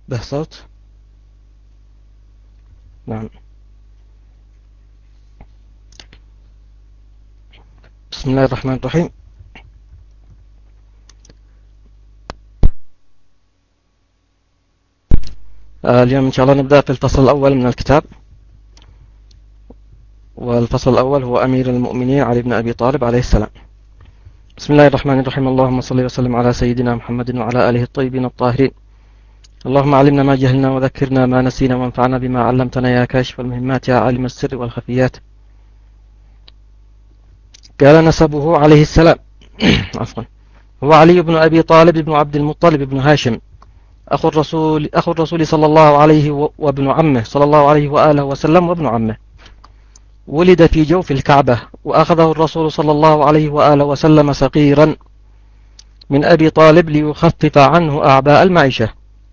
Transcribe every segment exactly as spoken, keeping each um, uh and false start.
به صوت. نعم. بسم الله الرحمن الرحيم. آه اليوم إن شاء الله نبدأ في الفصل الأول من الكتاب، والفصل الأول هو أمير المؤمنين علي بن أبي طالب عليه السلام. بسم الله الرحمن الرحيم. اللهم صل وسلم على سيدنا محمد وعلى آله الطيبين الطاهرين. اللهم علمنا ما جهلنا وذكرنا ما نسينا وانفعنا بما علمتنا يا كاشف المهمات يا عالم السر والخفيات. قال نسبه عليه السلام عفوا هو علي بن أبي طالب بن عبد المطلب بن هاشم، أخو الرسول أخو الرسول صلى الله عليه وابن عمه صلى الله عليه وآله وسلم وابن عمه. ولد في جوف الكعبة، وأخذه الرسول صلى الله عليه وآله وسلم صغيرا من أبي طالب ليخفف عنه أعباء المعيشة.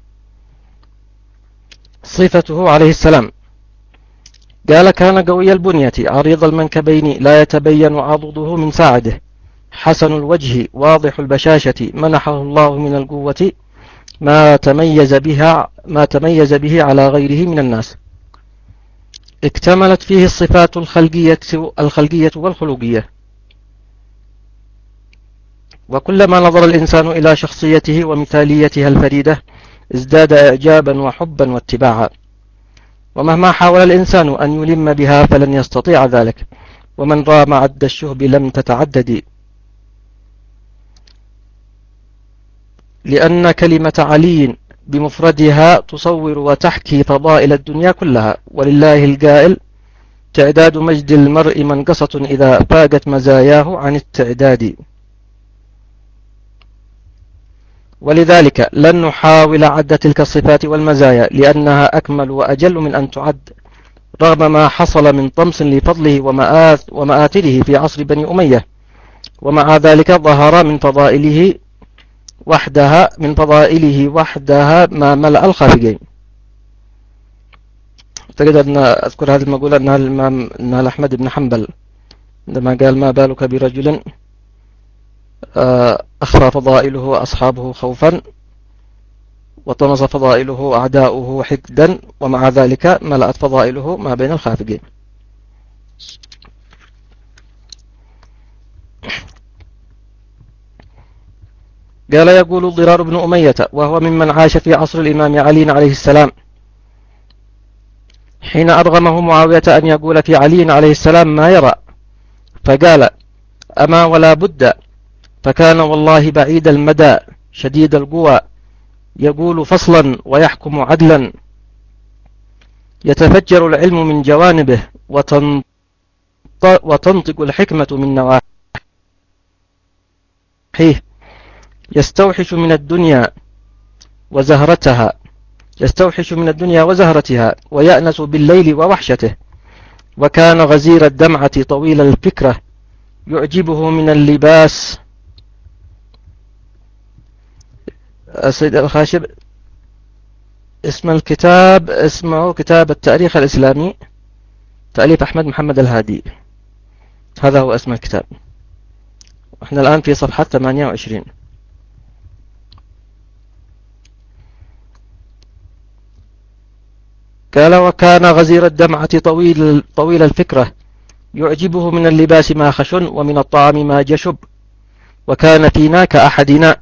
صفته عليه السلام: قال كان قوي البنية عريض المنكبين لا يتبين عضده من ساعده، حسن الوجه واضح البشاشة، منحه الله من القوة ما تميز بها ما تميز به على غيره من الناس. اكتملت فيه الصفات الخلقية الخلقية والخلقية، وكلما نظر الإنسان إلى شخصيته ومثاليتها الفريدة ازداد إعجابا وحبا واتباعا، ومهما حاول الإنسان أن يلم بها فلن يستطيع ذلك، ومن رام عد الشهب لم تتعدد. لأن كلمة علي بمفردها تصور وتحكي فضائل الدنيا كلها، ولله القائل: تعداد مجد المرء منقصة إذا فاقت مزاياه عن التعداد. ولذلك لن نحاول عد تلك الصفات والمزايا لأنها أكمل وأجل من أن تعد، رغم ما حصل من طمس لفضله ومآثره في عصر بني أمية، ومع ذلك ظهر من فضائله وحدها من فضائله وحدها ما ملأ الخافقين. أعتقد أن أذكر هذه المقولة أنها الإمام أنها أحمد بن حنبل عندما قال: ما بالك برجل أخفى فضائله أصحابه خوفا وطمس فضائله أعداؤه حقدا، ومع ذلك ملأت فضائله ما بين الخافقين. قال: يقول الضرار بن أمية وهو ممن عاش في عصر الإمام علي عليه السلام، حين أرغمه معاوية أن يقول في علي عليه السلام ما يرى، فقال: أما ولا بد، فكان والله بعيد المدى شديد القوى، يقول فصلا ويحكم عدلا، يتفجر العلم من جوانبه وتنطق الحكمة من نواحيه، يستوحش من الدنيا وزهرتها يستوحش من الدنيا وزهرتها ويأنس بالليل ووحشته، وكان غزير الدمعة طويل الفكرة، يعجبه من اللباس. السيد الخاشب اسم الكتاب اسمه كتاب التاريخ الإسلامي، تأليف أحمد محمد الهادي، هذا هو اسم الكتاب. احنا الآن في صفحة ثمانية وعشرين. قال: وكان غزير الدمعة طويل, طويل الفكرة، يعجبه من اللباس ما خشن ومن الطعام ما جشب، وكان فينا كأحدنا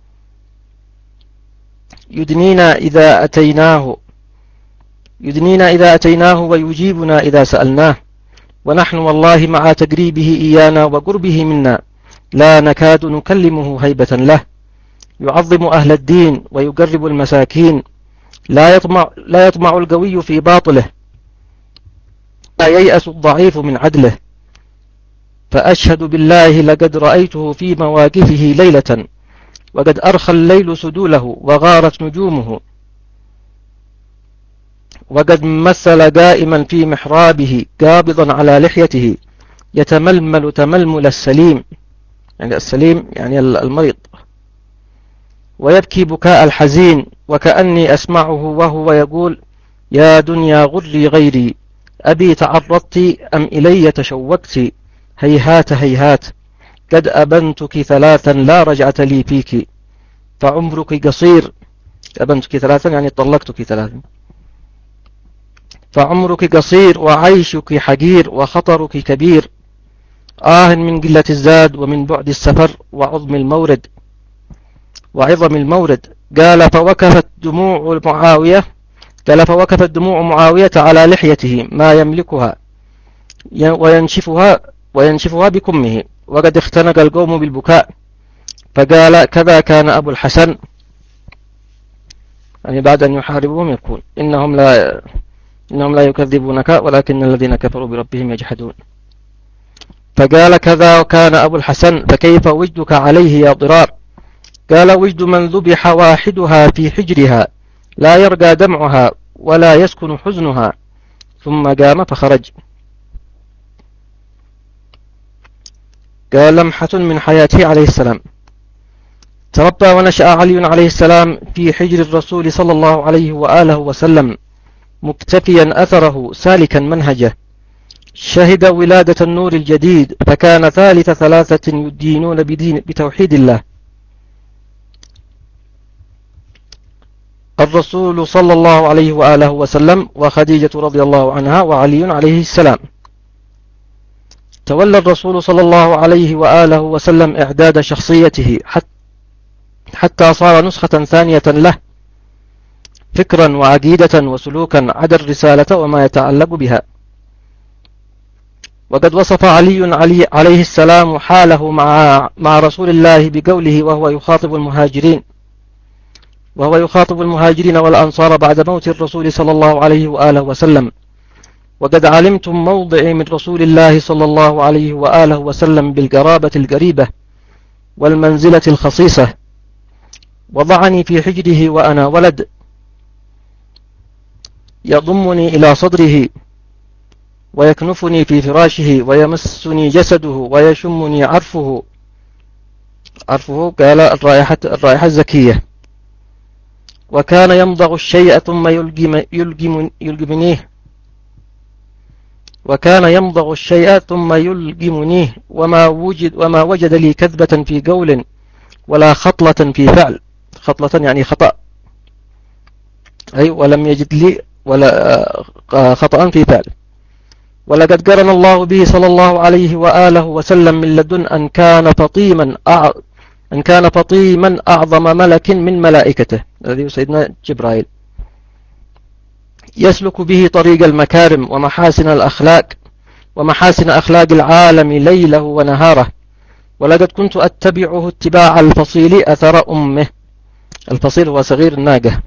يدنينا إذا أتيناه يدنينا إذا أتيناه ويجيبنا إذا سألناه، ونحن والله مع تقريبه إيانا وقربه منا لا نكاد نكلمه هيبة له، يعظم أهل الدين ويقرب المساكين، لا يطمع, لا يطمع القوي في باطله، لا ييأس الضعيف من عدله، فأشهد بالله لقد رأيته في مواقفه ليلة، وقد أرخى الليل سدوله وغارت نجومه، وقد مثل قائما في محرابه قابضا على لحيته، يتململ تململ السليم، يعني السليم يعني المريض، ويبكي بكاء الحزين، وكأني أسمعه وهو يقول: يا دنيا غري غيري، أبي تعرضت أم إلي تشوقت، هيهات هيهات، قد أبنتك ثلاثا لا رجعة لي فيك، فعمرك قصير أبنتك ثلاثا يعني طلقتك ثلاثا. فعمرك قصير وعيشك حقير وخطرك كبير، آه من قلة الزاد ومن بعد السفر وعظم المورد وعظم المورد. قال فوكفت دموع معاوية قال فوكفت دموع معاوية على لحيته ما يملكها وينشفها وينشفها بكمه، وقد اختنق القوم بالبكاء. فقال كذا كان أبو الحسن، يعني بعد أن يحاربهم يقول إنهم لا إنهم لا يكذبونك ولكن الذين كفروا بربهم يجحدون. فقال كذا كان أبو الحسن فكيف وجدك عليه يا ضرار؟ قال وجد من ذبح واحدها في حجرها لا يرقى دمعها ولا يسكن حزنها. ثم قام فخرج. قال لمحة من حياته عليه السلام. تربى ونشأ علي عليه السلام في حجر الرسول صلى الله عليه وآله وسلم، مكتفيا أثره سالكا منهجه. شهد ولادة النور الجديد، فكان ثالث ثلاثة يدينون بدين بتوحيد الله: الرسول صلى الله عليه وآله وسلم، وخديجة رضي الله عنها، وعلي عليه السلام. تولى الرسول صلى الله عليه وآله وسلم إعداد شخصيته حتى صار نسخة ثانية له، فكرا وعقيدة وسلوكا، عدا الرسالة وما يتعلق بها. وقد وصف علي, علي عليه السلام حاله مع, مع رسول الله بقوله وهو يخاطب المهاجرين وهو يخاطب المهاجرين والأنصار بعد موت الرسول صلى الله عليه وآله وسلم: وقد علمتم موضعي من رسول الله صلى الله عليه وآله وسلم بالقرابة القريبة والمنزلة الخصيصة، وضعني في حجره وأنا ولد، يضمني إلى صدره ويكنفني في فراشه ويمسني جسده ويشمني عرفه عرفه قال الرائحة, الرائحة الزكية. وكان يمضغ الشيء ثم يلجم يلجم يلجمنيه وكان يمضغ الشيء ثم يلجمنيه وما وجد وما وجد لي كذبة في قول ولا خطلة في فعل. خطلة يعني خطأ، أي ولم يجد لي ولا خطأ في فعل. ولقد قرن الله به صلى الله عليه وآله وسلم من لدن أن كان فطيما أع... أن كان فطيما أعظم ملك من ملائكته، الذي سيدنا جبرائيل، يسلك به طريق المكارم ومحاسن الأخلاق ومحاسن أخلاق العالم ليله ونهاره. ولقد كنت أتبعه اتباع الفصيل أثر أمه. الفصيل هو صغير الناقة.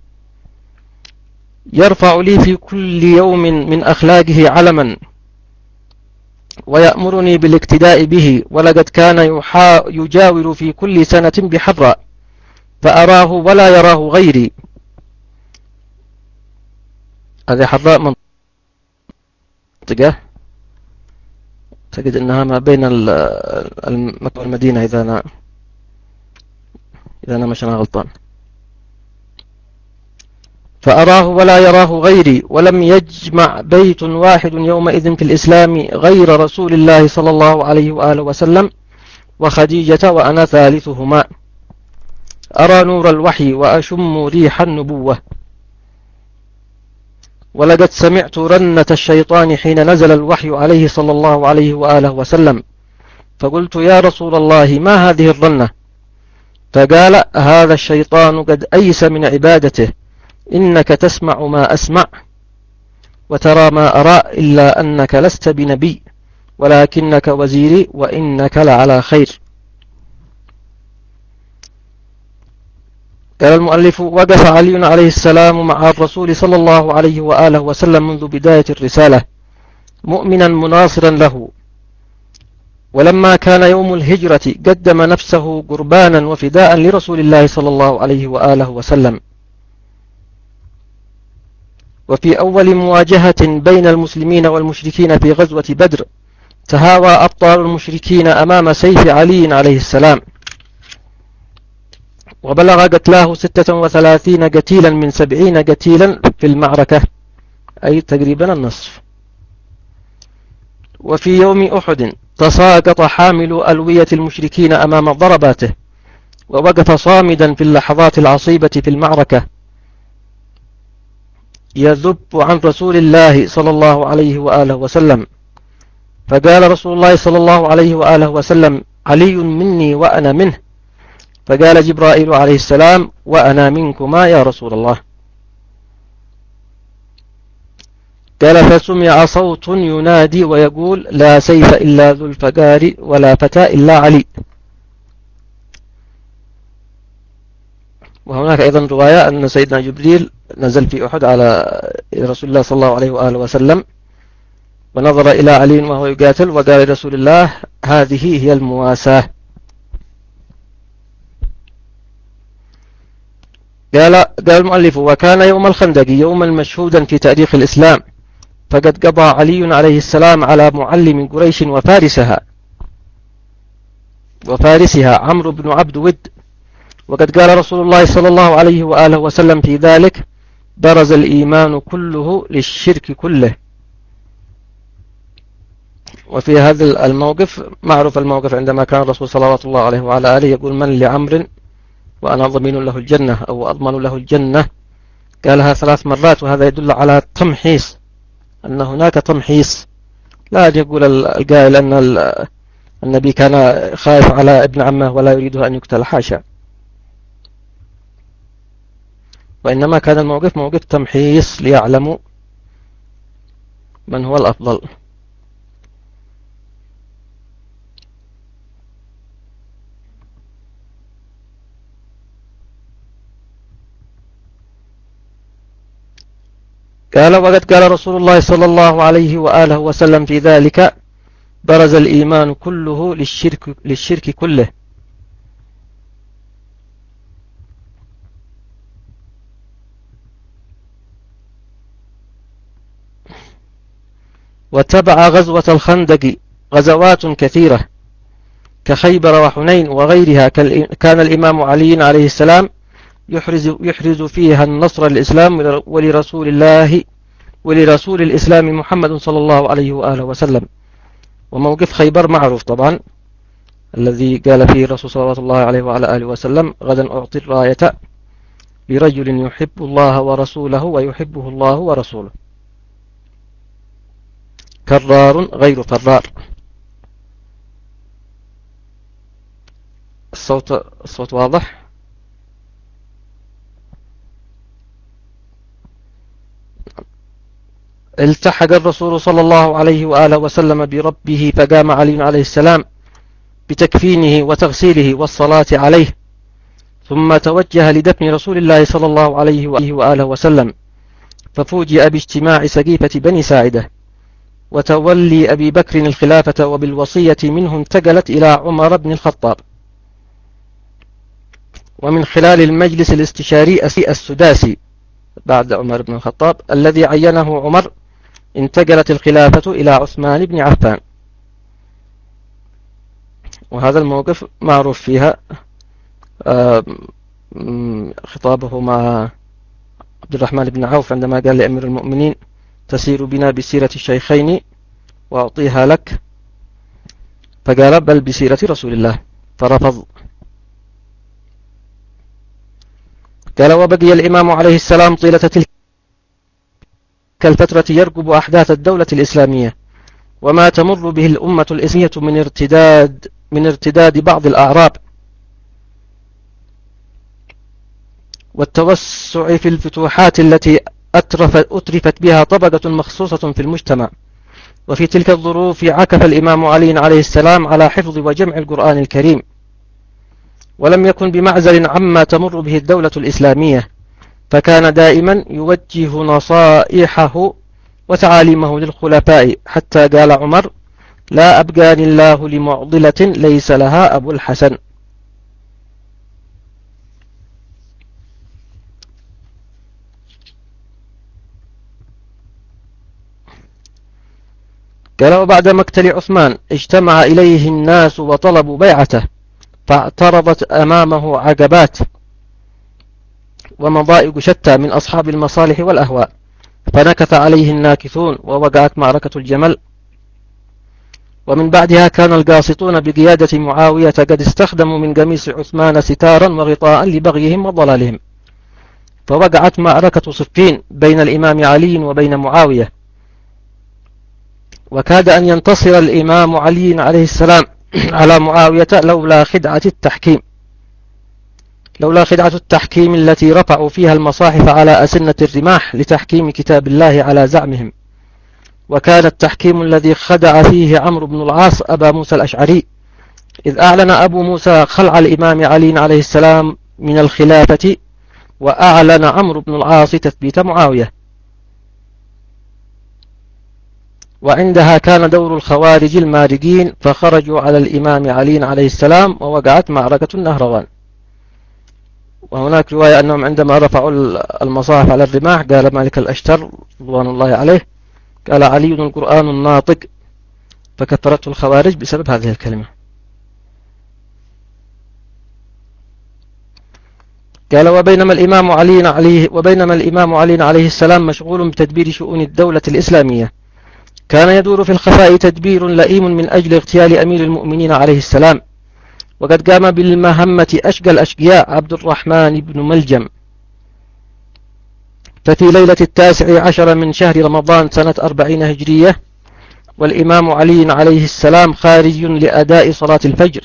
يرفع لي في كل يوم من أخلاقه علما ويأمرني بالاقتداء به. ولقد كان يجاور في كل سنة بحراء فأراه ولا يراه غيري. هذه حراء منطقة تجد أنها ما بين مكة والمدينة إذا أنا إذا أنا مش أنا غلطان. فأراه ولا يراه غيري. ولم يجمع بيت واحد يومئذ في الإسلام غير رسول الله صلى الله عليه وآله وسلم وخديجة وأنا ثالثهما. أرى نور الوحي وأشم ريح النبوة. ولقد سمعت رنة الشيطان حين نزل الوحي عليه صلى الله عليه وآله وسلم، فقلت يا رسول الله ما هذه الرنة؟ فقال هذا الشيطان قد أيس من عبادته، إنك تسمع ما أسمع وترى ما أرى، إلا أنك لست بنبي ولكنك وزيري وإنك لعلى خير. قال المؤلف وقف علي عليه السلام مع الرسول صلى الله عليه وآله وسلم منذ بداية الرسالة مؤمنا مناصرا له. ولما كان يوم الهجرة قدم نفسه قربانا وفداء لرسول الله صلى الله عليه وآله وسلم. وفي أول مواجهة بين المسلمين والمشركين في غزوة بدر تهاوى أبطال المشركين أمام سيف علي عليه السلام، وبلغ قتلاه ستة وثلاثين قتيلا من سبعين قتيلا في المعركة، أي تقريبا النصف. وفي يوم أحد تساقط حامل ألوية المشركين أمام ضرباته، ووقف صامدا في اللحظات العصيبة في المعركة يذب عن رسول الله صلى الله عليه وآله وسلم، فقال رسول الله صلى الله عليه وآله وسلم: علي مني وأنا منه. فقال جبرائيل عليه السلام: وأنا منكما يا رسول الله. قال: فسمع صوت ينادي ويقول: لا سيف إلا ذو الفقار ولا فتى إلا علي. وهناك أيضا رواية أن سيدنا جبريل نزل في أحد على رسول الله صلى الله عليه وآله وسلم ونظر إلى علي وهو يقاتل وقال لرسول الله: هذه هي المواساة. قال قال المؤلف: وكان يوم الخندق يوما مشهودا في تاريخ الإسلام، فقد قضى علي عليه السلام على معلم قريش وفارسها وفارسها عمرو بن عبد ود. وقد قال رسول الله صلى الله عليه وآله وسلم في ذلك: برز الإيمان كله للشرك كله. وفي هذا الموقف معروف الموقف عندما كان الرسول صلى الله عليه وعلى آله يقول: من لعمر وأنا ضمين له الجنة أو أضمن له الجنة. قالها ثلاث مرات، وهذا يدل على التمحيص، أن هناك تمحيص. لا يقول القائل أن النبي كان خائف على ابن عمه ولا يريده أن يقتل، حاشا، وإنما كان الموقف موقف تمحيص ليعلموا من هو الأفضل. قال: وقد قال رسول الله صلى الله عليه وآله وسلم في ذلك: برز الإيمان كله للشرك, للشرك كله. وتبع غزوة الخندق غزوات كثيرة كخيبر وحنين وغيرها، كان الإمام علي عليه السلام يحرز, يحرز فيها النصر للإسلام ولرسول الله ولرسول الإسلام محمد صلى الله عليه وآله وسلم. وموقف خيبر معروف طبعا، الذي قال فيه الرسول صلى الله عليه وعلى آله وسلم: غدا أعطي الراية لرجل يحب الله ورسوله ويحبه الله ورسوله، كرار غير فرار. الصوت الصوت واضح؟ التحق الرسول صلى الله عليه وآله وسلم بربه، فقام علي عليه السلام بتكفينه وتغسيله والصلاة عليه، ثم توجه لدفن رسول الله صلى الله عليه وآله وسلم، ففوجئ باجتماع سقيفة بني ساعدة وتولي أبي بكر الخلافة، وبالوصية منه انتقلت إلى عمر بن الخطاب. ومن خلال المجلس الاستشاري السداسي بعد عمر بن الخطاب الذي عينه عمر، انتقلت الخلافة إلى عثمان بن عفان. وهذا الموقف معروف فيها خطابه مع عبد الرحمن بن عوف عندما قال لأمير المؤمنين: تسير بنا بسيرة الشيخين وأعطيها لك، فقال: بل بسيرة رسول الله، فرفض. قال: وبقي الإمام عليه السلام طيلة تلك الفترة يرقب أحداث الدولة الإسلامية وما تمر به الأمة الإسلامية من ارتداد من ارتداد بعض الأعراب والتوسع في الفتوحات التي أترفت, أترفت بها طبقة مخصوصة في المجتمع. وفي تلك الظروف عكف الإمام علي عليه السلام على حفظ وجمع القرآن الكريم، ولم يكن بمعزل عما تمر به الدولة الإسلامية، فكان دائما يوجه نصائحه وتعاليمه للخلفاء، حتى قال عمر: لا أبقاني الله لمعضلة ليس لها أبو الحسن. قال: وبعد مقتل عثمان اجتمع إليه الناس وطلبوا بيعته، فاعترضت أمامه عقبات ومضائق شتى من أصحاب المصالح والأهواء، فنكث عليه الناكثون، ووقعت معركة الجمل. ومن بعدها كان القاسطون بقيادة معاوية قد استخدموا من قميص عثمان ستارا وغطاء لبغيهم وضلالهم، فوقعت معركة صفين بين الإمام علي وبين معاوية، وكاد أن ينتصر الإمام علي عليه السلام على معاوية لولا خدعة التحكيم لولا خدعة التحكيم التي رفعوا فيها المصاحف على أسنة الرماح لتحكيم كتاب الله على زعمهم. وكان التحكيم الذي خدع فيه عمرو بن العاص أبا موسى الأشعري، إذ أعلن أبو موسى خلع الإمام علي عليه السلام من الخلافة، وأعلن عمرو بن العاص تثبيت معاوية. وعندها كان دور الخوارج المارقين، فخرجوا على الإمام علي عليه السلام، ووقعت معركة النهروان. وهناك رواية أنهم عندما رفعوا المصاحف على الرماح قال مالك الأشتر رضوان الله عليه، قال علي القرآن الناطق، فكفرته الخوارج بسبب هذه الكلمة. قال وبينما الإمام علي عليه وبينما الإمام علي عليه السلام مشغول بتدبير شؤون الدولة الإسلامية، كان يدور في الخفاء تدبير لئيم من أجل اغتيال أمير المؤمنين عليه السلام، وقد قام بالمهمة أشقى الأشقياء عبد الرحمن بن ملجم. ففي ليلة التاسع عشر من شهر رمضان سنة أربعين هجرية، والإمام علي عليه السلام خارج لأداء صلاة الفجر،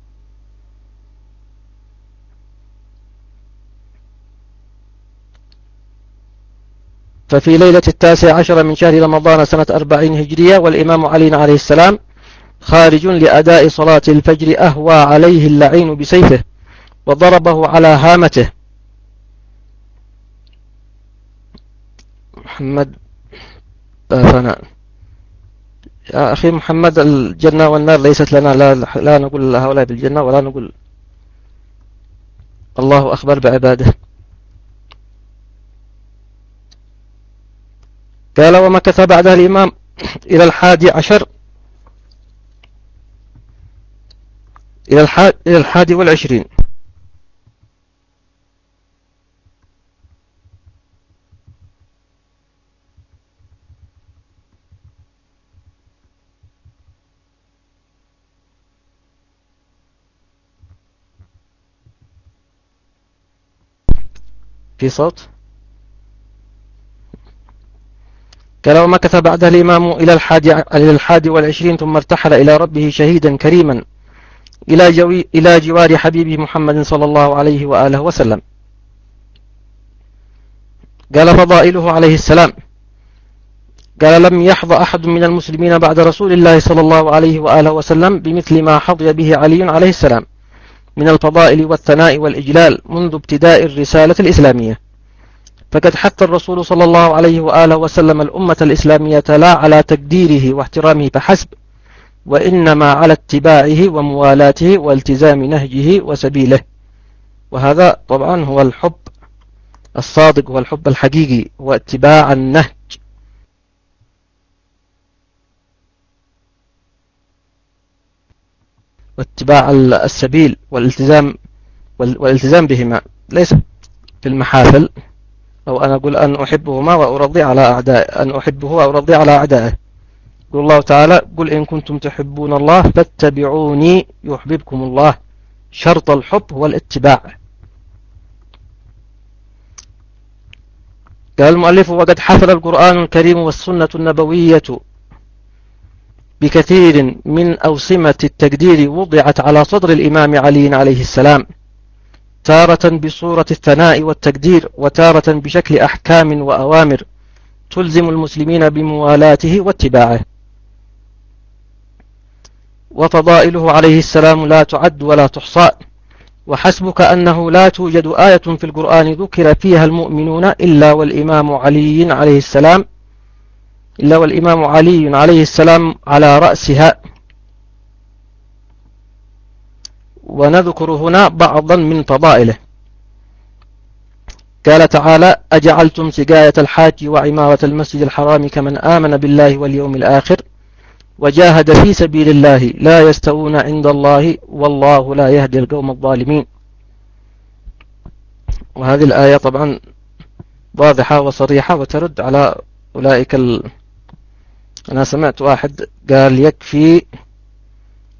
ففي ليلة التاسع عشر من شهر رمضان سنة أربعين هجرية والإمام علي عليه السلام خارج لأداء صلاة الفجر، أهوى عليه اللعين بسيفه وضربه على هامته. محمد فناء يا أخي محمد، الجنة والنار ليست لنا، لا, لا نقول هؤلاء بالجنة ولا نقول الله أخبر بعباده. قال ومكث بعدها الإمام إلى الحادي عشر إلى الحادي, إلى الحادي والعشرين في صوت. قال ومكث بعدها الإمام إلى الحادي, إلى الحادي والعشرين، ثم ارتحل إلى ربه شهيدا كريما إلى, جوي إلى جوار حبيبه محمد صلى الله عليه وآله وسلم. قال فضائله عليه السلام، قال لم يحظى أحد من المسلمين بعد رسول الله صلى الله عليه وآله وسلم بمثل ما حظي به علي عليه السلام من الفضائل والثناء والإجلال منذ ابتداء الرسالة الإسلامية. فقد حث الرسول صلى الله عليه وآله وسلم الأمة الإسلامية لا على تقديره واحترامه فحسب، وإنما على اتباعه وموالاته والتزام نهجه وسبيله. وهذا طبعا هو الحب الصادق والحب الحقيقي، واتباع النهج واتباع السبيل والالتزام والالتزام بهما، ليس في المحافل، أو أنا أقول أن أحبهما وأرضي على أعداء أن أحبه وأرضي على أعدائه. يقول الله تعالى قل إن كنتم تحبون الله فاتبعوني يحببكم الله. شرط الحب هو الاتباع. قال المؤلف وقد حفل القرآن الكريم والسنة النبوية بكثير من أوسمة التقدير وضعت على صدر الإمام علي عليه السلام، تارة بصورة الثناء والتقدير، وتارة بشكل أحكام وأوامر تلزم المسلمين بموالاته واتباعه. وفضائله عليه السلام لا تعد ولا تحصى، وحسبك أنه لا توجد آية في القرآن ذكر فيها المؤمنون إلا والإمام علي عليه السلام إلا والإمام علي عليه السلام على رأسها. ونذكر هنا بعضا من فضائله. قال تعالى أجعلتم سقاية الحاج وعمارة المسجد الحرام كمن آمن بالله واليوم الآخر وجاهد في سبيل الله لا يستوون عند الله والله لا يهدي القوم الظالمين. وهذه الآية طبعا واضحة وصريحة وترد على أولئك ال... أنا سمعت واحد قال يكفي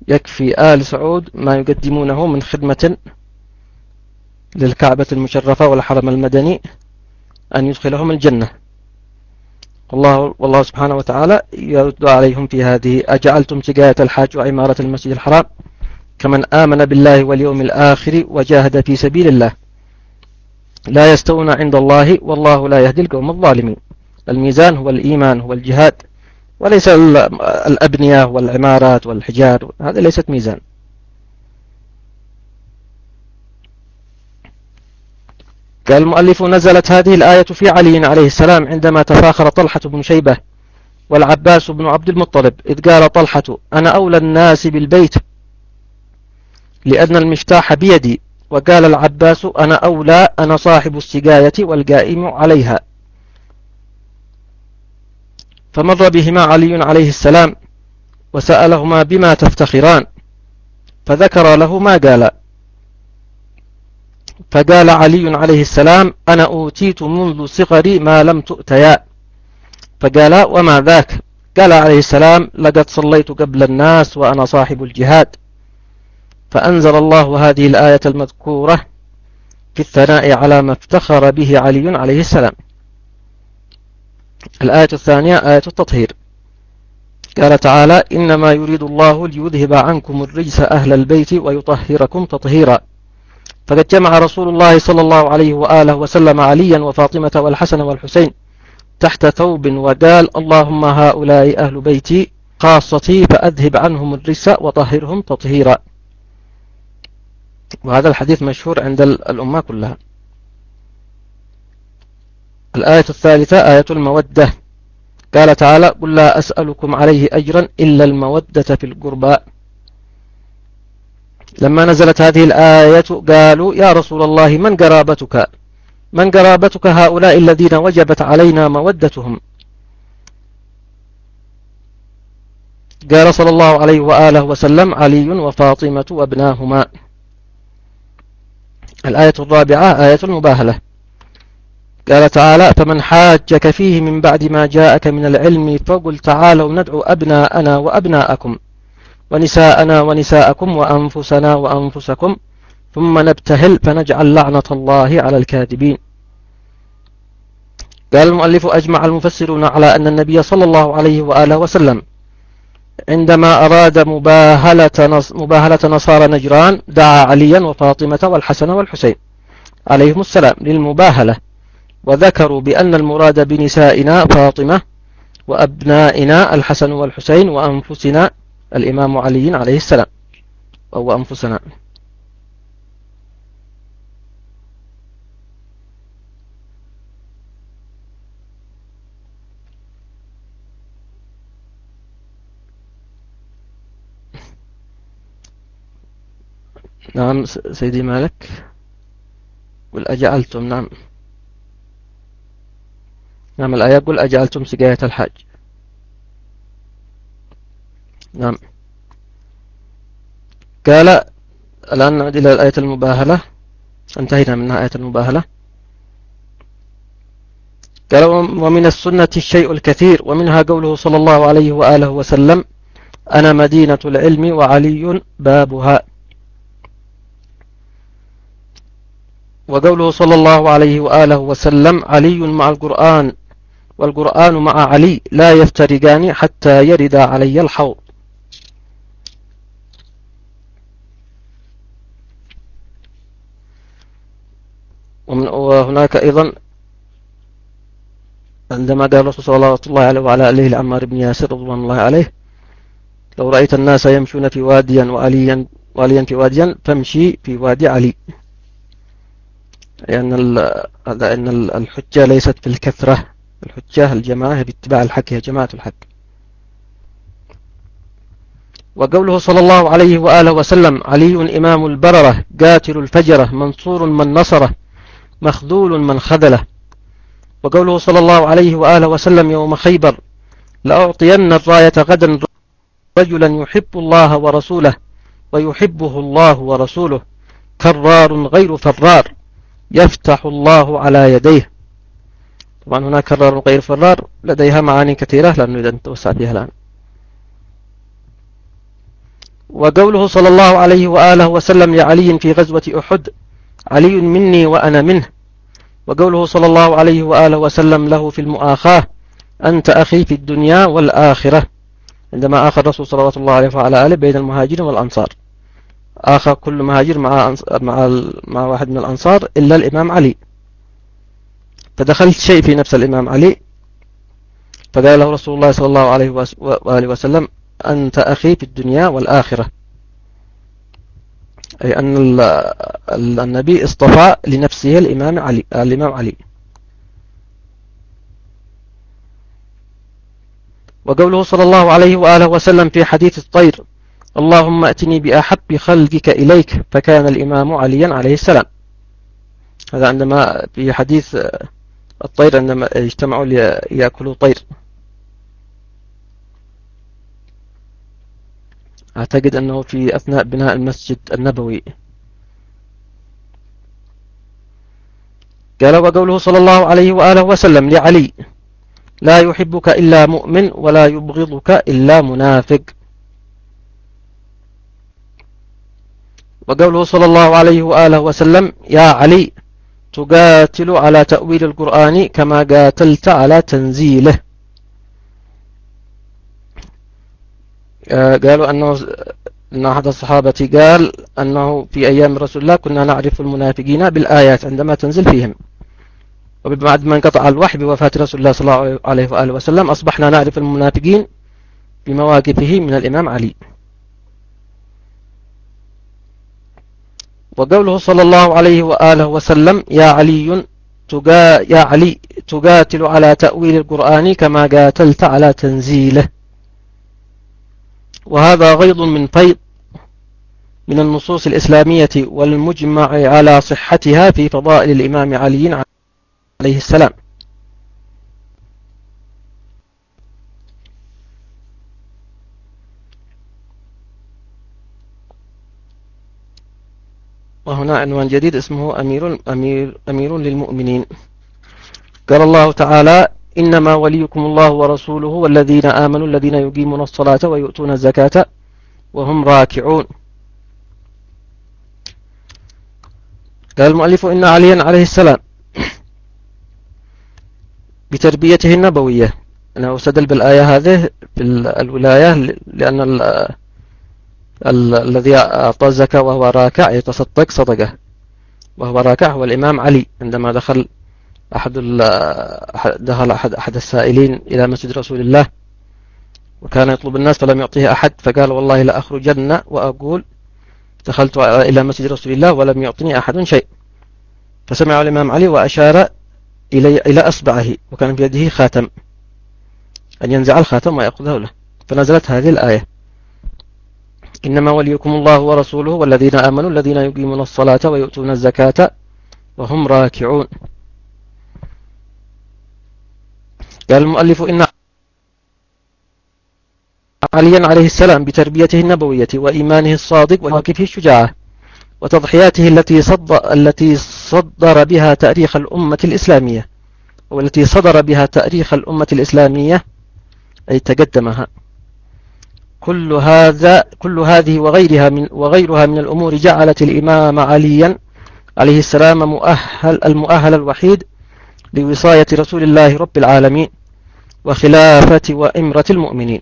يكفي آل سعود ما يقدمونه من خدمة للكعبة المشرفة والحرم المدني أن يدخلهم الجنة. والله, والله سبحانه وتعالى يرد عليهم في هذه: أجعلتم سقاية الحاج وعمارة المسجد الحرام كمن آمن بالله واليوم الآخر وجاهد في سبيل الله لا يستوون عند الله والله لا يهدي القوم الظالمين. الميزان هو الإيمان، هو الجهاد، وليس الأبنية والعمارات والحجار، هذا ليست ميزان. قال المؤلف: نزلت هذه الآية في علي عليه السلام عندما تفاخر طلحة بن شيبة والعباس بن عبد المطلب، إذ قال طلحة: أنا أولى الناس بالبيت لأن المفتاح بيدي، وقال العباس: أنا أولى، أنا صاحب السقاية والقائم عليها. فمر بهما علي عليه السلام وسألهما: بما تفتخران؟ فذكر له ما قال. فقال علي عليه السلام: أنا أوتيت منذ صغري ما لم تؤتيا. فقال: وما ذاك؟ قال عليه السلام: لقد صليت قبل الناس وأنا صاحب الجهاد. فأنزل الله هذه الآية المذكورة في الثناء على ما افتخر به علي عليه السلام. الآية الثانية آية التطهير. قال تعالى: إنما يريد الله ليذهب عنكم الرجس أهل البيت ويطهركم تطهيرا. فقد جمع رسول الله صلى الله عليه وآله وسلم عليا وفاطمة والحسن والحسين تحت ثوب وقال: اللهم هؤلاء أهل بيتي خاصتي فأذهب عنهم الرجس وطهرهم تطهيرا. وهذا الحديث مشهور عند الأمة كلها. الآية الثالثة آية المودة. قال تعالى: قل لا أسألكم عليه أجرا إلا المودة في القربى. لما نزلت هذه الآية قالوا: يا رسول الله، من قرابتك من قرابتك هؤلاء الذين وجبت علينا مودتهم؟ قال صلى الله عليه وآله وسلم: علي وفاطمة وابناهما. الآية الرابعة آية المباهلة. قال تعالى: فمن حاجك فيه من بعد ما جاءك من العلم فقل تعالوا ندعو أبناءنا وأبناءكم ونساءنا ونساءكم وأنفسنا وأنفسكم ثم نبتهل فنجعل لعنة الله على الكاذبين. قال المؤلف: أجمع المفسرون على أن النبي صلى الله عليه وآله وسلم عندما أراد مباهلة, مباهلة نصارى نجران دعا عليا وفاطمة والحسن والحسين عليهم السلام للمباهلة، وذكروا بأن المراد بنسائنا فاطمة وأبنائنا الحسن والحسين وأنفسنا الإمام علي عليه السلام، أو أنفسنا. نعم سيدي مالك. قل أجعلتم. نعم نعم الآية: قل أجعلتم سقاية الحاج. نعم. قال: الآن نعود إلى الآية المباهلة، انتهينا منها آية المباهلة. قال: ومن السنة الشيء الكثير، ومنها قوله صلى الله عليه وآله وسلم: أنا مدينة العلم وعلي بابها. وقوله صلى الله عليه وآله وسلم: علي مع القرآن والقرآن مع علي لا يفترقان حتى يرد علي الحوض. وهناك أيضا عندما قال الرسول صلى الله عليه وعلى آله لعمار بن ياسر رضوان الله عليه: لو رأيت الناس يمشون في واديا وعليا وعليا في واديا فامشي في وادي علي. لأن هذا أن الحجة ليست في الكثرة، الحجة الجماعة باتباع الحق، هي جماعة الحق. وقوله صلى الله عليه وآله وسلم: علي إمام البررة قاتل الفجرة منصور من نصره مخذول من خذله. وقوله صلى الله عليه وآله وسلم يوم خيبر: لأعطين الراية غدا رجلا يحب الله ورسوله ويحبه الله ورسوله كرار غير فرار يفتح الله على يديه. طبعا هناك كرار غير فرار لديها معاني كثيرة لا نريد أن نتوسع فيها الآن. وقوله صلى الله عليه وآله وسلم لعلي في غزوة أحد: علي مني وأنا منه. وقوله صلى الله عليه وآله وسلم له في المؤاخاة: أنت أخي في الدنيا والآخرة، عندما آخى الرسول صلى الله عليه وعلى آله بين المهاجرين والأنصار، آخى كل مهاجر مع مع مع واحد من الأنصار إلا الإمام علي، فدخلت شيء في نفس الإمام علي، فقال له رسول الله صلى الله عليه وآله وسلم: أنت أخي في الدنيا والآخرة، أي أن النبي اصطفى لنفسه الإمام علي الإمام علي. وقوله صلى الله عليه وآله وسلم في حديث الطير: اللهم أتني بأحب خلقك إليك، فكان الإمام عليا عليه السلام. هذا عندما في حديث الطير عندما اجتمعوا ليأكلوا طير، أعتقد أنه في أثناء بناء المسجد النبوي. قال: وقوله صلى الله عليه وآله وسلم لعلي: لا يحبك إلا مؤمن ولا يبغضك إلا منافق. وقوله صلى الله عليه وآله وسلم: يا علي تقاتل على تأويل القرآن كما قاتلت على تنزيله. قالوا أنه أن أحد الصحابة قال أنه في أيام رسول الله كنا نعرف المنافقين بالآيات عندما تنزل فيهم، وبعد ما انقطع الوحي بوفاة رسول الله صلى الله عليه وآله وسلم أصبحنا نعرف المنافقين بمواقفه من الإمام علي. وقوله صلى الله عليه وآله وسلم: يا علي تقا يا علي تقاتل على تأويل القرآن كما قاتلت على تنزيله. وهذا غيض من فيض من النصوص الإسلامية والمجمع على صحتها في فضائل الإمام علي عليه السلام. وهنا عنوان جديد اسمه أمير, أمير, أمير للمؤمنين. قال الله تعالى: إنما وليكم الله ورسوله والذين آمنوا الذين يقيمون الصلاة ويؤتون الزكاة وهم راكعون. قال المؤلف: إن عليا عليه السلام بتربيته النبوية، أنه استدل بالآية هذه في الولاية، لأن ال ال الذي أعطى الزكاة وهو راكع يتصدق صدقة وهو راكع هو الإمام علي. عندما دخل أحد دخل أحد أحد السائلين إلى مسجد رسول الله وكان يطلب الناس فلم يعطيه أحد، فقال: والله لا أخرجن وأقول دخلت إلى مسجد رسول الله ولم يعطني أحد شيء. فسمع الإمام علي وأشار إلى إلى أصبعه وكان في يده خاتم، أن ينزع الخاتم ويأخذه له، فنزلت هذه الآية: إنما وليكم الله ورسوله والذين آمنوا الذين يقيمون الصلاة ويؤتون الزكاة وهم راكعون. قال المؤلف: إن عليا عليه السلام بتربيته النبوية وإيمانه الصادق ومواقفه الشجاعة وتضحياته التي صدر, التي صدر بها تاريخ الأمة الإسلامية والتي صدر بها تاريخ الأمة الإسلامية أي تقدمها، كل هذا كل هذه وغيرها من وغيرها من الأمور جعلت الإمام عليا عليه السلام مؤهل المؤهل الوحيد لوصاية رسول الله رب العالمين وخلافة وإمرة المؤمنين.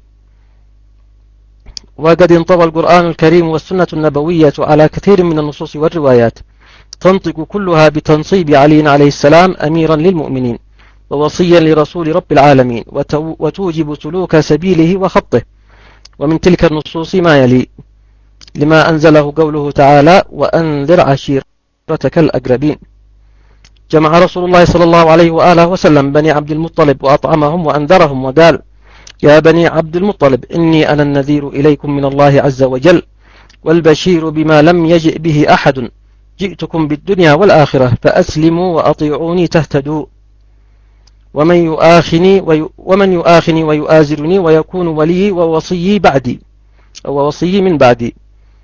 وقد انطوى القرآن الكريم والسنة النبوية على كثير من النصوص والروايات تنطق كلها بتنصيب علي عليه السلام أميرا للمؤمنين ووصيا لرسول رب العالمين، وتوجب سلوك سبيله وخطه. ومن تلك النصوص ما يلي: لما أنزله قوله تعالى: وأنذر عشيرتك الأقربين. جمع رسول الله صلى الله عليه وآله وسلم بني عبد المطلب وأطعمهم وأنذرهم وقال: يا بني عبد المطلب إني أنا النذير إليكم من الله عز وجل والبشير بما لم يجئ به أحد، جئتكم بالدنيا والآخرة فأسلموا وأطيعوني تهتدوا. ومن يؤاخني وي ومن يؤاخني ويؤازرني ويكون ولي ووصي بعدي أو وصي من بعدي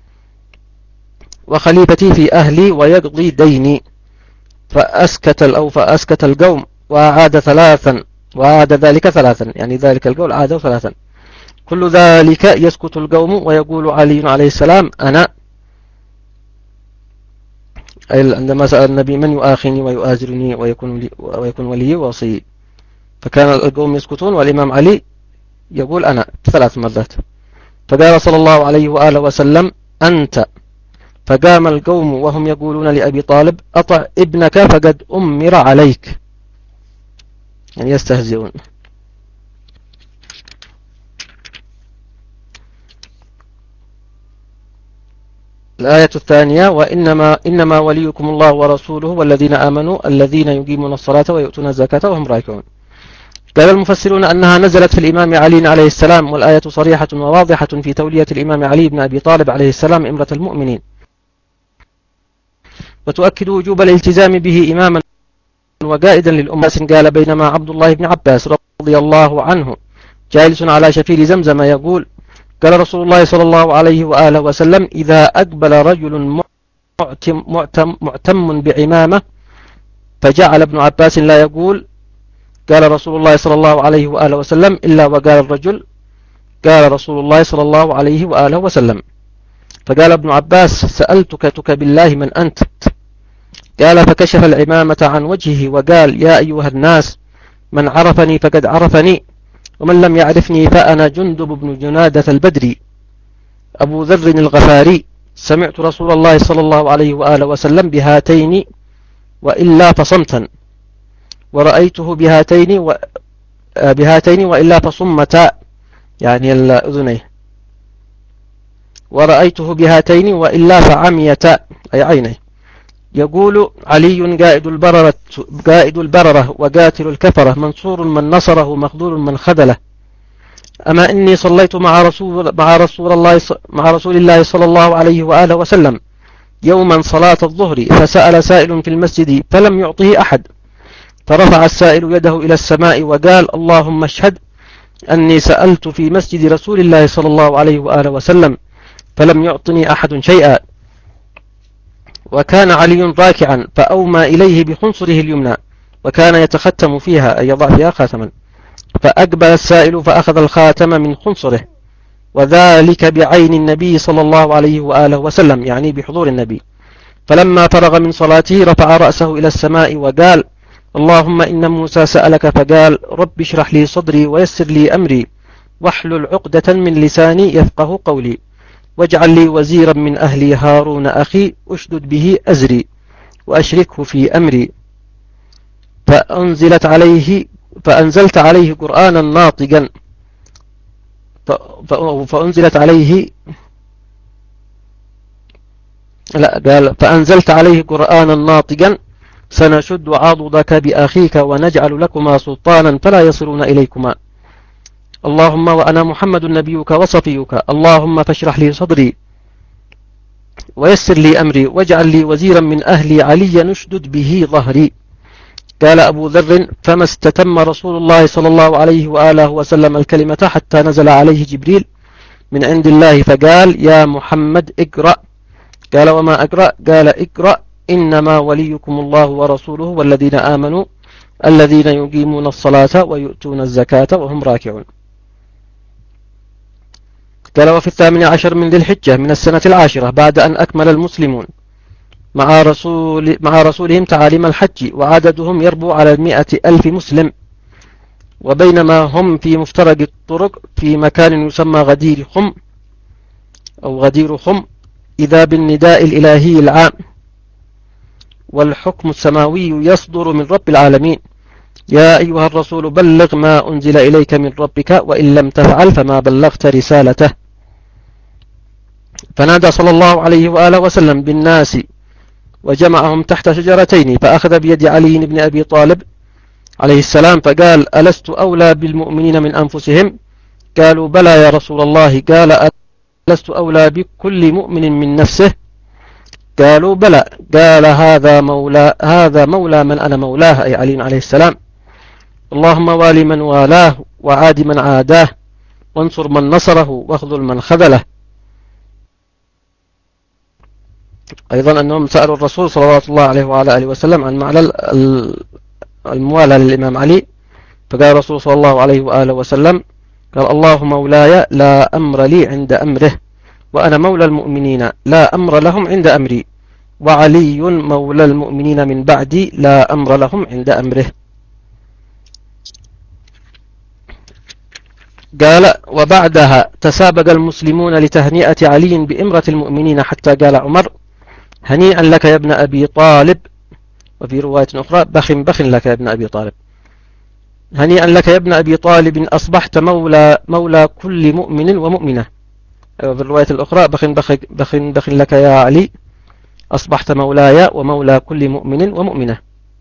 وخليفتي في أهلي ويقضي ديني. فأسكت أو فأسكت القوم وعاد ثلاثا وعاد ذلك ثلاثا، يعني ذلك القول عاد ثلاثا. كل ذلك يسكت القوم ويقول علي عليه السلام أنا، أي عندما سأل النبي من يؤاخني ويؤازرني ويكون, لي ويكون ولي وصي، فكان القوم يسكتون والإمام علي يقول أنا ثلاث مرات. فقال صلى الله عليه وآله وسلم أنت. فقام القوم وهم يقولون لأبي طالب أطع ابنك فقد أمر عليك، يعني يستهزئون. الآية الثانية وإنما إنما وليكم الله ورسوله والذين آمنوا الذين يقيمون الصلاة ويؤتون الزكاة وهم راكعون. قال المفسرون أنها نزلت في الإمام علي عليه السلام، والآية صريحة وواضحة في تولية الإمام علي بن أبي طالب عليه السلام إمرة المؤمنين، وتؤكد وجوب الالتزام به إماما وقائدا للأمة. قال بينما عبد الله بن عباس رضي الله عنه جالس على شفير زمزم يقول قال رسول الله صلى الله عليه وآله وسلم إذا أقبل رجل معتم, معتم, معتم بعمامة فجعل ابن عباس لا يقول قال رسول الله صلى الله عليه وآله وسلم إلا وقال الرجل قال رسول الله صلى الله عليه وآله وسلم. فقال ابن عباس سألتك تك بالله من أنت؟ قال فكشف العمامة عن وجهه وقال يا أيها الناس من عرفني فقد عرفني ومن لم يعرفني فأنا جندب بن جنادة البدري أبو ذر الغفاري سمعت رسول الله صلى الله عليه وآله وسلم بهاتين وإلا فصمتا ورأيته بهاتين و... بهاتين وإلا فصمتا، يعني الأذنين، ورأيته بهاتين وإلا فعميتا أي عينيه. يقول علي قائد البررة, قائد البررة وقاتل الكفرة منصور من نصره مخذول من خذله. أما إني صليت مع رسول, مع رسول, الله, مع رسول الله صلى الله عليه وآله وسلم يوما صلاة الظهر فسأل سائل في المسجد فلم يعطه أحد، فرفع السائل يده إلى السماء وقال اللهم اشهد أني سألت في مسجد رسول الله صلى الله عليه وآله وسلم فلم يعطني أحد شيئا. وكان علي راكعا فأومى إليه بخنصره اليمنى وكان يتختم فيها أي يضع فيها خاتما، فأقبل السائل فأخذ الخاتم من خنصره وذلك بعين النبي صلى الله عليه وآله وسلم، يعني بحضور النبي. فلما فرغ من صلاته رفع رأسه إلى السماء وقال اللهم إن موسى سألك فقال رب اشرح لي صدري ويسر لي أمري واحلل عقدة من لساني يفقه قولي واجعل لي وزيرا من أهلي هارون أخي أشدد به أزري وأشركه في أمري. فأنزلت عليه فأنزلت عليه قرآنا ناطقا فأنزلت عليه لا قال فأنزلت عليه قرآنا ناطقا سنشد عضدك بأخيك ونجعل لكما سلطانا فلا يصلون إليكما اللهم وأنا محمد نبيك وصفيك اللهم فاشرح لي صدري ويسر لي أمري واجعل لي وزيرا من أهلي عليا نشدد به ظهري. قال أبو ذر فما استتم رسول الله صلى الله عليه وآله وسلم الكلمة حتى نزل عليه جبريل من عند الله فقال يا محمد اقرأ. قال وما أقرأ؟ قال اقرأ إنما وليكم الله ورسوله والذين آمنوا الذين يقيمون الصلاة ويؤتون الزكاة وهم راكعون. قال وفي الثامن عشر من ذي الحجة من السنة العاشرة بعد أن أكمل المسلمون مع, رسول مع رسولهم تعاليم الحج وعددهم يربو على المئة ألف مسلم، وبينما هم في مفترق الطرق في مكان يسمى غدير خم أو غدير خم إذا بالنداء الإلهي العام والحكم السماوي يصدر من رب العالمين يا أيها الرسول بلغ ما أنزل إليك من ربك وإن لم تفعل فما بلغت رسالته. فنادى صلى الله عليه وآله وسلم بالناس وجمعهم تحت شجرتين فأخذ بيد علي بن أبي طالب عليه السلام فقال ألست أولى بالمؤمنين من أنفسهم؟ قالوا بلى يا رسول الله. قال ألست أولى بكل مؤمن من نفسه؟ قالوا بلى. قال هذا مولى هذا مولى من أنا مولاه أي علي عليه السلام اللهم والي من والاه وعاد من عاداه وانصر من نصره واخذل من خذله. أيضا أنهم سألوا الرسول صلى الله عليه وعلى آله وسلم عن معنى الموالاة للإمام علي فقال الرسول صلى الله عليه وآله وسلم قال الله مولاي لا أمر لي عند أمره وأنا مولى المؤمنين لا أمر لهم عند أمري وعلي مولى المؤمنين من بعدي لا أمر لهم عند أمره. قال وبعدها تسابق المسلمون لتهنئة علي بإمرة المؤمنين حتى قال عمر هنيئا لك يا ابن أبي طالب، وفي رواية أخرى بخ بخ لك يا ابن أبي طالب، هنيئا لك يا ابن أبي طالب أصبحت مولى مولى كل مؤمن ومؤمنة. وفي الرواية الأخرى بخ بخ بخ بخ لك يا علي أصبحت مولاي ومولى كل مؤمن ومؤمنة.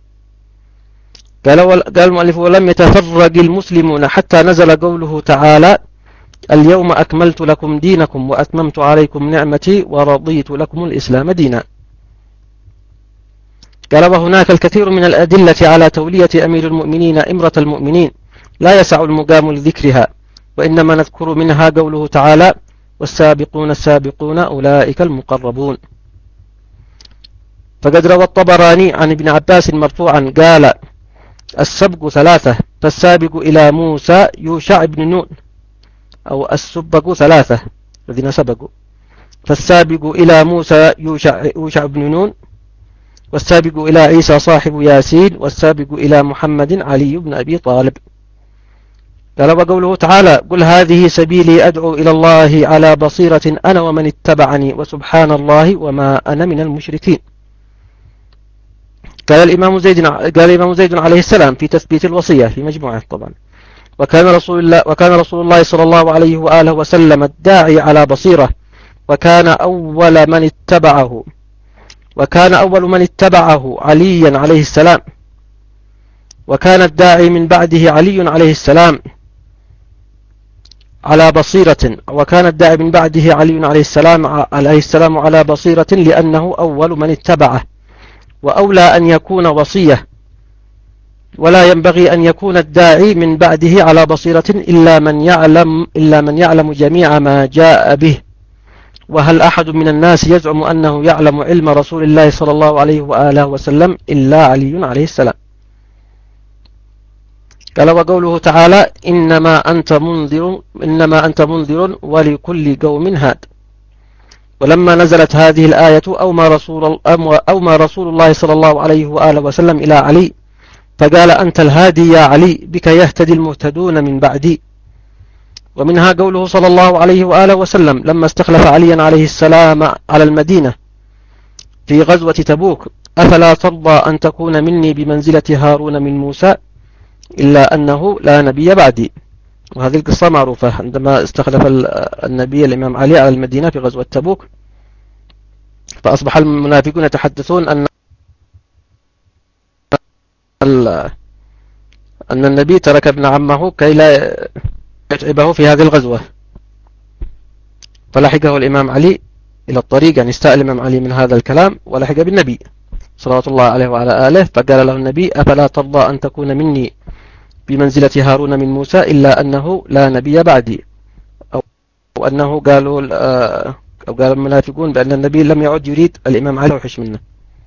قال قال المؤلف ولم يتفرق المسلمون حتى نزل قوله تعالى اليوم أكملت لكم دينكم وأتممت عليكم نعمتي ورضيت لكم الإسلام دينا. قال وهناك الكثير من الأدلة على تولية أمير المؤمنين إمرة المؤمنين لا يسع المقام لذكرها، وإنما نذكر منها قوله تعالى والسابقون السابقون أولئك المقربون. فقد روى الطبراني عن ابن عباس مرفوعا قال السبق ثلاثة فالسابق إلى موسى يوشع بن نون، أو السبق ثلاثة الذين سبقوا، فالسابق إلى موسى يوشع, يوشع بن نون، والسابق إلى عيسى صاحب ياسين، والسابق إلى محمد علي بن أبي طالب. قال وقوله تعالى قل هذه سبيلي أدعو إلى الله على بصيرة أنا ومن اتبعني وسبحان الله وما أنا من المشركين. قال الإمام زيد قال الإمام زيد عليه السلام في تثبيت الوصية في مجموعة طبعا وكان رسول الله وكان رسول الله صلى الله عليه وآله وسلم الداعي على بصيرة وكان أول من اتبعه وكان أول من اتبعه عليا عليه السلام وكان الداعي من بعده علي عليه السلام على بصيرة وكان الداعي من بعده علي عليه السلام عليه السلام على بصيرة لأنه أول من اتبعه، وأولى أن يكون وصية، ولا ينبغي أن يكون الداعي من بعده على بصيرة إلا من يعلم إلا من يعلم جميع ما جاء به. وهل أحد من الناس يزعم أنه يعلم علم رسول الله صلى الله عليه وآله وسلم إلا علي عليه السلام. قال وقوله تعالى إنما أنت منذر إنما أنت منذر ولكل قوم هاد. ولما نزلت هذه الآية أو ما رسول أو ما رسول الله صلى الله عليه وآله وسلم إلى علي فقال أنت الهادي يا علي بك يهتدي المهتدون من بعدي. ومنها قوله صلى الله عليه وآله وسلم لما استخلف عليا عليه السلام على المدينة في غزوة تبوك أفلا ترضى أن تكون مني بمنزلة هارون من موسى إلا أنه لا نبي بعدي. وهذه القصة معروفة عندما استخلف النبي الإمام علي على المدينة في غزوة تبوك فأصبح المنافقون يتحدثون أن أن النبي ترك ابن عمه كي لا يتعبه في هذه الغزوة، فلحقه الإمام علي إلى الطريق، يعني استاء الإمام علي من هذا الكلام ولحق بالنبي صلوات الله عليه وعلى آله، فقال له النبي أفلا ترضى أن تكون مني بمنزلة هارون من موسى إلا أنه لا نبي بعدي، أو أنه قالوا أو قال المنافقون بأن النبي لم يعد يريد الإمام علي وحش منه.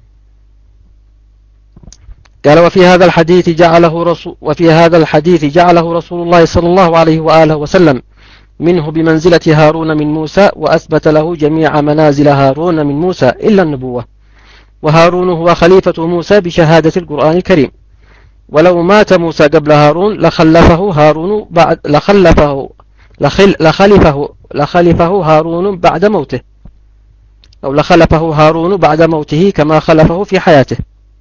قال وفي هذا الحديث جعله رسول وفي هذا الحديث جعله رسول الله صلى الله عليه وآله وسلم منه بمنزلة هارون من موسى، وأثبت له جميع منازل هارون من موسى إلا النبوة، وهارون هو خليفة موسى بشهادة القرآن الكريم، ولو مات موسى قبل هارون لخلفه هارون بعد لخلفه لخل لخلفه لخلفه هارون بعد موته، أو لخلفه هارون بعد موته كما خلفه في حياته.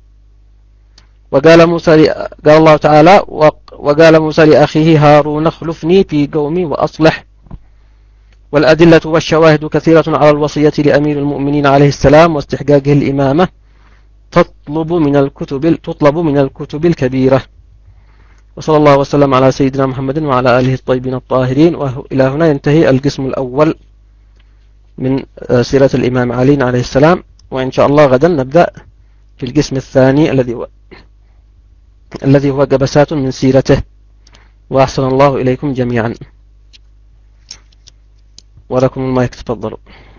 وقال موسى قال الله تعالى وقال موسى لأخيه هارون اخلفني في قومي وأصلح. والأدلة والشواهد كثيرة على الوصية لأمير المؤمنين عليه السلام واستحقاقه الإمامة تطلب من الكتب تطلب من الكتب الكبيرة. وصلى الله وسلم على سيدنا محمد وعلى آله الطيبين الطاهرين. وإلى هنا ينتهي القسم الأول من سيرة الإمام علي عليه السلام، وإن شاء الله غدا نبدأ في القسم الثاني الذي هو الذي هو قبسات من سيرته. وأحسن الله إليكم جميعا، ولكم المايك، تفضلوا.